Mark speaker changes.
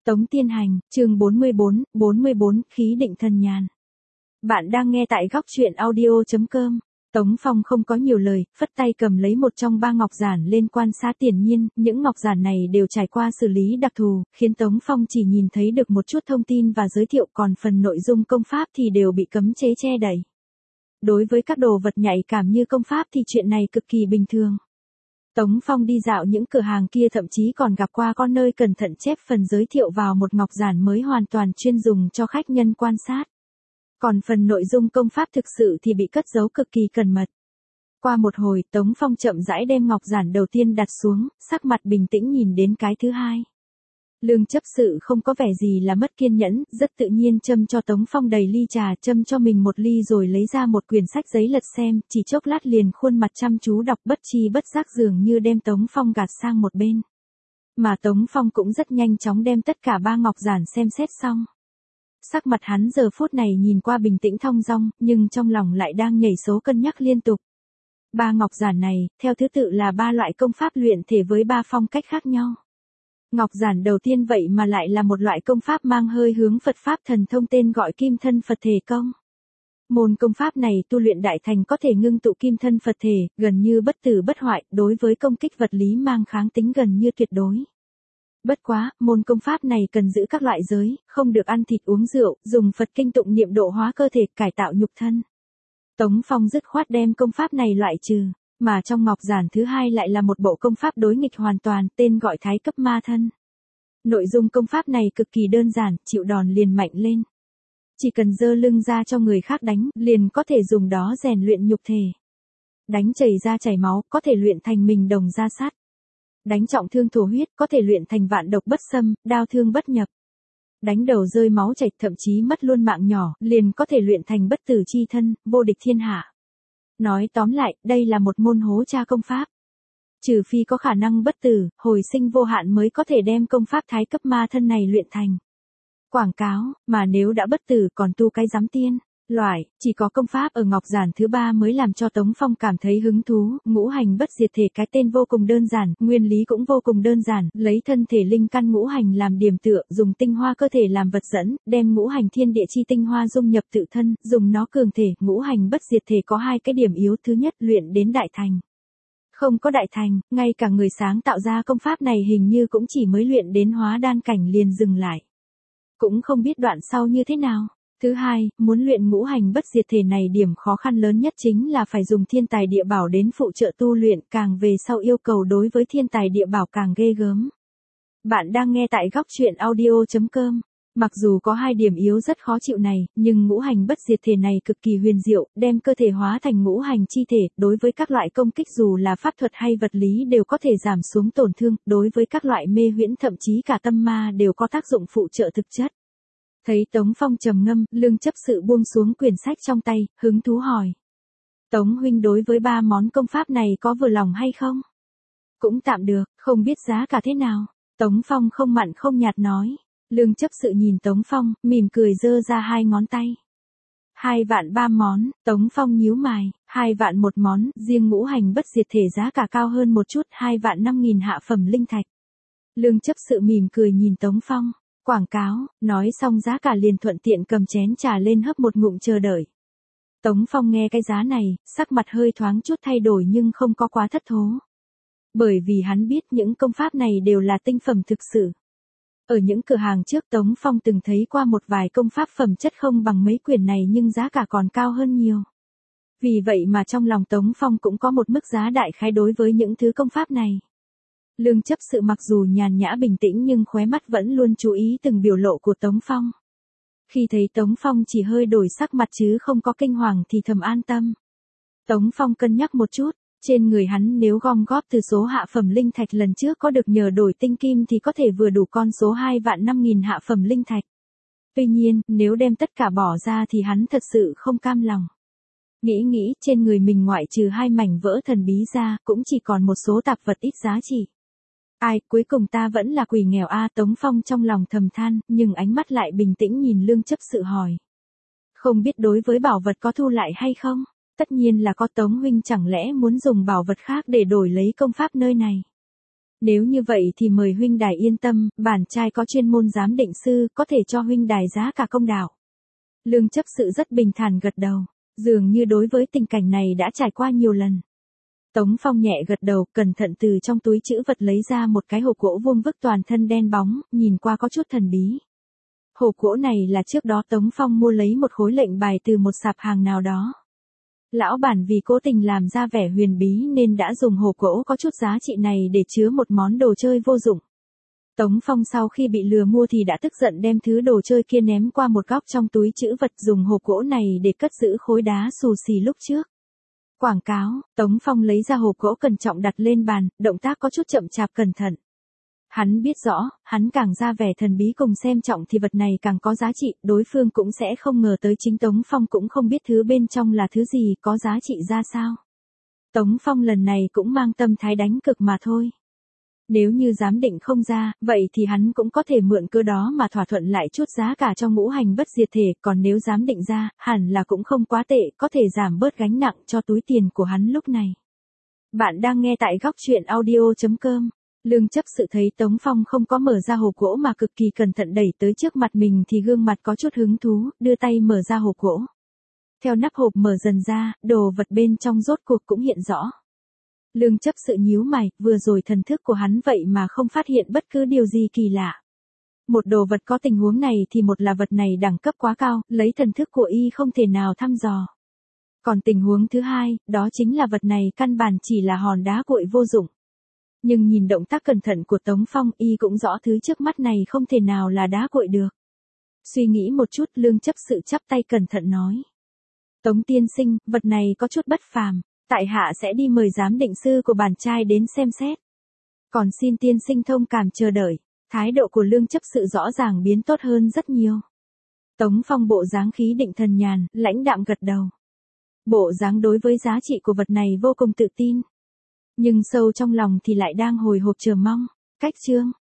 Speaker 1: Tống Tiên Hành, chương 44, khí định thần nhàn. Bạn đang nghe tại góc truyện audio.com. Tống Phong không có nhiều lời, phất tay cầm lấy một trong ba ngọc giản lên quan sát tiền nhiên, những ngọc giản này đều trải qua xử lý đặc thù, khiến Tống Phong chỉ nhìn thấy được một chút thông tin và giới thiệu, còn phần nội dung công pháp thì đều bị cấm chế che đậy. Đối với các đồ vật nhạy cảm như công pháp thì chuyện này cực kỳ bình thường. Tống Phong đi dạo những cửa hàng kia thậm chí còn gặp qua con nơi cẩn thận chép phần giới thiệu vào một ngọc giản mới hoàn toàn chuyên dùng cho khách nhân quan sát. Còn phần nội dung công pháp thực sự thì bị cất giấu cực kỳ cẩn mật. Qua một hồi, Tống Phong chậm rãi đem ngọc giản đầu tiên đặt xuống, sắc mặt bình tĩnh nhìn đến cái thứ hai. Lương chấp sự không có vẻ gì là mất kiên nhẫn, rất tự nhiên châm cho Tống Phong đầy ly trà, châm cho mình một ly rồi lấy ra một quyển sách giấy lật xem, chỉ chốc lát liền khuôn mặt chăm chú đọc, bất chi bất giác dường như đem Tống Phong gạt sang một bên. Mà Tống Phong cũng rất nhanh chóng đem tất cả ba ngọc giản xem xét xong. Sắc mặt hắn giờ phút này nhìn qua bình tĩnh thong dong, nhưng trong lòng lại đang nhảy số cân nhắc liên tục. Ba ngọc giản này, theo thứ tự là ba loại công pháp luyện thể với ba phong cách khác nhau. Ngọc giản đầu tiên vậy mà lại là một loại công pháp mang hơi hướng Phật pháp thần thông tên gọi Kim Thân Phật Thể Công. Môn công pháp này tu luyện đại thành có thể ngưng tụ kim thân Phật thể, gần như bất tử bất hoại, đối với công kích vật lý mang kháng tính gần như tuyệt đối. Bất quá, môn công pháp này cần giữ các loại giới, không được ăn thịt uống rượu, dùng Phật kinh tụng niệm độ hóa cơ thể, cải tạo nhục thân. Tống Phong dứt khoát đem công pháp này loại trừ. Mà trong ngọc giản thứ hai lại là một bộ công pháp đối nghịch hoàn toàn, tên gọi Thái Cấp Ma Thân. Nội dung công pháp này cực kỳ đơn giản, chịu đòn liền mạnh lên. Chỉ cần giơ lưng ra cho người khác đánh, liền có thể dùng đó rèn luyện nhục thể. Đánh chảy ra chảy máu, có thể luyện thành mình đồng ra sắt. Đánh trọng thương thổ huyết, có thể luyện thành vạn độc bất xâm, đao thương bất nhập. Đánh đầu rơi máu chảy, thậm chí mất luôn mạng nhỏ, liền có thể luyện thành bất tử chi thân, vô địch thiên hạ. Nói tóm lại, đây là một môn hố tra công pháp. Trừ phi có khả năng bất tử, hồi sinh vô hạn mới có thể đem công pháp Thái Cấp Ma Thân này luyện thành. Quảng cáo, mà nếu đã bất tử còn tu cái giám tiên. Loại, chỉ có công pháp ở ngọc giản thứ ba mới làm cho Tống Phong cảm thấy hứng thú, ngũ hành bất diệt thể, cái tên vô cùng đơn giản, nguyên lý cũng vô cùng đơn giản, lấy thân thể linh căn ngũ hành làm điểm tựa, dùng tinh hoa cơ thể làm vật dẫn, đem ngũ hành thiên địa chi tinh hoa dung nhập tự thân, dùng nó cường thể, ngũ hành bất diệt thể có hai cái điểm yếu, thứ nhất, luyện đến đại thành. Không có đại thành, ngay cả người sáng tạo ra công pháp này hình như cũng chỉ mới luyện đến hóa đan cảnh liền dừng lại. Cũng không biết đoạn sau như thế nào. Thứ hai, muốn luyện ngũ hành bất diệt thể này điểm khó khăn lớn nhất chính là phải dùng thiên tài địa bảo đến phụ trợ tu luyện, càng về sau yêu cầu đối với thiên tài địa bảo càng ghê gớm. Bạn đang nghe tại góc truyện audio.com. Mặc dù có hai điểm yếu rất khó chịu này, nhưng ngũ hành bất diệt thể này cực kỳ huyền diệu, đem cơ thể hóa thành ngũ hành chi thể, đối với các loại công kích dù là pháp thuật hay vật lý đều có thể giảm xuống tổn thương, đối với các loại mê huyễn thậm chí cả tâm ma đều có tác dụng phụ trợ thực chất. Thấy Tống Phong trầm ngâm, Lương chấp sự buông xuống quyển sách trong tay, hứng thú hỏi. Tống huynh đối với ba món công pháp này có vừa lòng hay không? Cũng tạm được, không biết giá cả thế nào. Tống Phong không mặn không nhạt nói. Lương chấp sự nhìn Tống Phong, mỉm cười giơ ra hai ngón tay. 2 vạn 3 món, Tống Phong nhíu mày, 2 vạn một món, riêng ngũ hành bất diệt thể giá cả cao hơn một chút, 2 vạn 5.000 hạ phẩm linh thạch. Lương chấp sự mỉm cười nhìn Tống Phong. Quảng cáo, nói xong giá cả liền thuận tiện cầm chén trà lên hấp một ngụm chờ đợi. Tống Phong nghe cái giá này, sắc mặt hơi thoáng chút thay đổi nhưng không có quá thất thố. Bởi vì hắn biết những công pháp này đều là tinh phẩm thực sự. Ở những cửa hàng trước Tống Phong từng thấy qua một vài công pháp phẩm chất không bằng mấy quyển này nhưng giá cả còn cao hơn nhiều. Vì vậy mà trong lòng Tống Phong cũng có một mức giá đại khái đối với những thứ công pháp này. Lương chấp sự mặc dù nhàn nhã bình tĩnh nhưng khóe mắt vẫn luôn chú ý từng biểu lộ của Tống Phong. Khi thấy Tống Phong chỉ hơi đổi sắc mặt chứ không có kinh hoàng thì thầm an tâm. Tống Phong cân nhắc một chút, trên người hắn nếu gom góp từ số hạ phẩm linh thạch lần trước có được nhờ đổi tinh kim thì có thể vừa đủ con số 2 vạn 5.000 hạ phẩm linh thạch. Tuy nhiên, nếu đem tất cả bỏ ra thì hắn thật sự không cam lòng. Nghĩ trên người mình ngoại trừ 2 mảnh vỡ thần bí ra cũng chỉ còn một số tạp vật ít giá trị. Ai, cuối cùng ta vẫn là quỷ nghèo a. Tống Phong trong lòng thầm than, nhưng ánh mắt lại bình tĩnh nhìn Lương chấp sự hỏi. Không biết đối với bảo vật có thu lại hay không? Tất nhiên là có. Tống huynh chẳng lẽ muốn dùng bảo vật khác để đổi lấy công pháp nơi này? Nếu như vậy thì mời huynh đài yên tâm, bản trai có chuyên môn giám định sư, có thể cho huynh đài giá cả công đạo. Lương chấp sự rất bình thản gật đầu, dường như đối với tình cảnh này đã trải qua nhiều lần. Tống Phong nhẹ gật đầu, cẩn thận từ trong túi trữ vật lấy ra một cái hộp gỗ vuông vức toàn thân đen bóng, nhìn qua có chút thần bí. Hộp gỗ này là trước đó Tống Phong mua lấy một khối lệnh bài từ một sạp hàng nào đó. Lão bản vì cố tình làm ra vẻ huyền bí nên đã dùng hộp gỗ có chút giá trị này để chứa một món đồ chơi vô dụng. Tống Phong sau khi bị lừa mua thì đã tức giận đem thứ đồ chơi kia ném qua một góc trong túi trữ vật, dùng hộp gỗ này để cất giữ khối đá xù xì lúc trước. Quảng cáo, Tống Phong lấy ra hộp gỗ cẩn trọng đặt lên bàn, động tác có chút chậm chạp cẩn thận. Hắn biết rõ, hắn càng ra vẻ thần bí cùng xem trọng thì vật này càng có giá trị, đối phương cũng sẽ không ngờ tới chính Tống Phong cũng không biết thứ bên trong là thứ gì, có giá trị ra sao. Tống Phong lần này cũng mang tâm thái đánh cực mà thôi. Nếu như giám định không ra, vậy thì hắn cũng có thể mượn cơ đó mà thỏa thuận lại chút giá cả cho ngũ hành bất diệt thể, còn nếu giám định ra, hẳn là cũng không quá tệ, có thể giảm bớt gánh nặng cho túi tiền của hắn lúc này. Bạn đang nghe tại góc truyện audio.com. Lương chấp sự thấy Tống Phong không có mở ra hộp gỗ mà cực kỳ cẩn thận đẩy tới trước mặt mình thì gương mặt có chút hứng thú, đưa tay mở ra hộp gỗ. Theo nắp hộp mở dần ra, đồ vật bên trong rốt cuộc cũng hiện rõ. Lương chấp sự nhíu mày, vừa rồi thần thức của hắn vậy mà không phát hiện bất cứ điều gì kỳ lạ. Một đồ vật có tình huống này thì một là vật này đẳng cấp quá cao, lấy thần thức của y không thể nào thăm dò. Còn tình huống thứ hai, đó chính là vật này căn bản chỉ là hòn đá cuội vô dụng. Nhưng nhìn động tác cẩn thận của Tống Phong, y cũng rõ thứ trước mắt này không thể nào là đá cuội được. Suy nghĩ một chút, Lương chấp sự chắp tay cẩn thận nói. Tống tiên sinh, vật này có chút bất phàm, tại hạ sẽ đi mời giám định sư của bản trai đến xem xét. Còn xin tiên sinh thông cảm chờ đợi. Thái độ của Lương chấp sự rõ ràng biến tốt hơn rất nhiều. Tống Phong bộ dáng khí định thần nhàn, lãnh đạm gật đầu. Bộ dáng đối với giá trị của vật này vô cùng tự tin. Nhưng sâu trong lòng thì lại đang hồi hộp chờ mong. Cách chương